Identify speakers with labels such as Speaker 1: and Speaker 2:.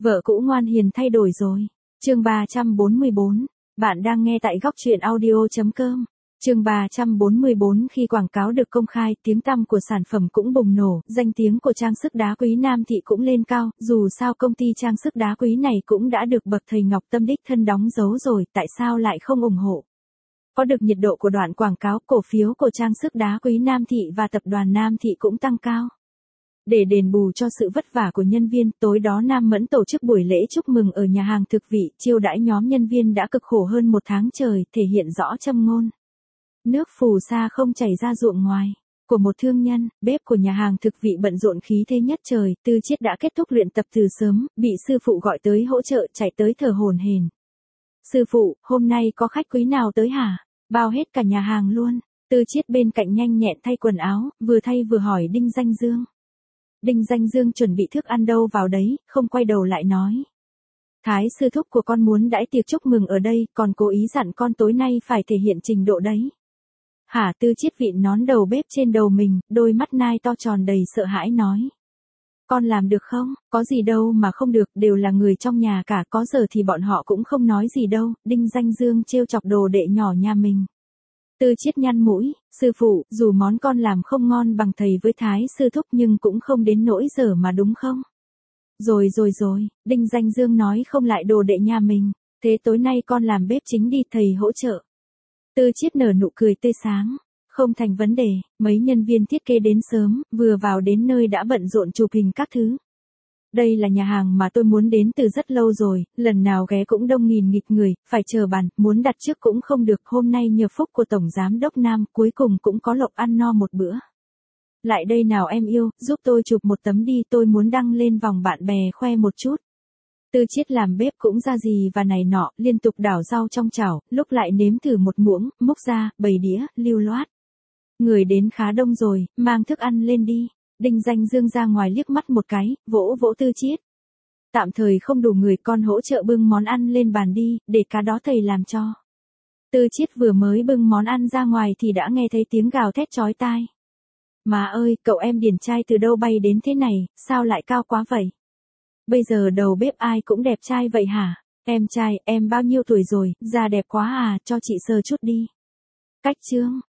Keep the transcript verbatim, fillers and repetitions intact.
Speaker 1: Vợ cũ ngoan hiền thay đổi rồi. Chương ba trăm bốn mươi bốn. Bạn đang nghe tại góc truyện audio.com. Chương ba trăm bốn mươi bốn. Khi quảng cáo được công khai, tiếng tăm của sản phẩm cũng bùng nổ, danh tiếng của trang sức đá quý Nam Thị cũng lên cao, dù sao công ty trang sức đá quý này cũng đã được bậc thầy Ngọc Tâm đích thân đóng dấu rồi, tại sao lại không ủng hộ? Có được nhiệt độ của đoạn quảng cáo, cổ phiếu của trang sức đá quý Nam Thị và tập đoàn Nam Thị cũng tăng cao. Để đền bù cho sự vất vả của nhân viên, tối đó Nam Mẫn tổ chức buổi lễ chúc mừng ở nhà hàng thực vị, chiêu đãi nhóm nhân viên đã cực khổ hơn một tháng trời, thể hiện rõ châm ngôn. Nước phù sa không chảy ra ruộng ngoài. Của một thương nhân, bếp của nhà hàng thực vị bận rộn khí thế nhất trời, Tư Chiết đã kết thúc luyện tập từ sớm, bị sư phụ gọi tới hỗ trợ, chạy tới thở hổn hển. Sư phụ, hôm nay có khách quý nào tới hả? Bao hết cả nhà hàng luôn. Tư Chiết bên cạnh nhanh nhẹn thay quần áo, vừa thay vừa hỏi Đinh Danh Dương. Đinh Danh Dương chuẩn bị thức ăn đâu vào đấy, không quay đầu lại nói. Thái sư thúc của con muốn đãi tiệc chúc mừng ở đây, còn cố ý dặn con tối nay phải thể hiện trình độ đấy. Hả? Tư Chiết vịn nón đầu bếp trên đầu mình, đôi mắt nai to tròn đầy sợ hãi nói. Con làm được không? Có gì đâu mà không được, đều là người trong nhà cả, có giờ thì bọn họ cũng không nói gì đâu. Đinh Danh Dương trêu chọc đồ đệ nhỏ nhà mình. Tư Chiết nhăn mũi, sư phụ, dù món con làm không ngon bằng thầy với Thái sư thúc nhưng cũng không đến nỗi dở mà đúng không? Rồi rồi rồi, Đinh Danh Dương nói không lại đồ đệ nhà mình, thế tối nay con làm bếp chính đi, thầy hỗ trợ. Tư Chiết nở nụ cười tươi sáng, không thành vấn đề, mấy nhân viên thiết kế đến sớm, vừa vào đến nơi đã bận rộn chụp hình các thứ. Đây là nhà hàng mà tôi muốn đến từ rất lâu rồi, lần nào ghé cũng đông nghìn nghịt người, phải chờ bàn, muốn đặt trước cũng không được, hôm nay nhờ phúc của Tổng Giám Đốc Nam, cuối cùng cũng có lộc ăn no một bữa. Lại đây nào em yêu, giúp tôi chụp một tấm đi, tôi muốn đăng lên vòng bạn bè khoe một chút. Tư Chiết làm bếp cũng ra gì và này nọ, liên tục đảo rau trong chảo, lúc lại nếm thử một muỗng, múc ra, bày đĩa, lưu loát. Người đến khá đông rồi, mang thức ăn lên đi. Đinh Danh Dương ra ngoài liếc mắt một cái, vỗ vỗ Tư Chiết. Tạm thời không đủ người, con hỗ trợ bưng món ăn lên bàn đi, để cá đó thầy làm cho. Tư Chiết vừa mới bưng món ăn ra ngoài thì đã nghe thấy tiếng gào thét chói tai. Má ơi, cậu em điển trai từ đâu bay đến thế này, sao lại cao quá vậy? Bây giờ đầu bếp ai cũng đẹp trai vậy hả? Em trai, em bao nhiêu tuổi rồi, da đẹp quá à, cho chị sờ chút đi. Cách chương,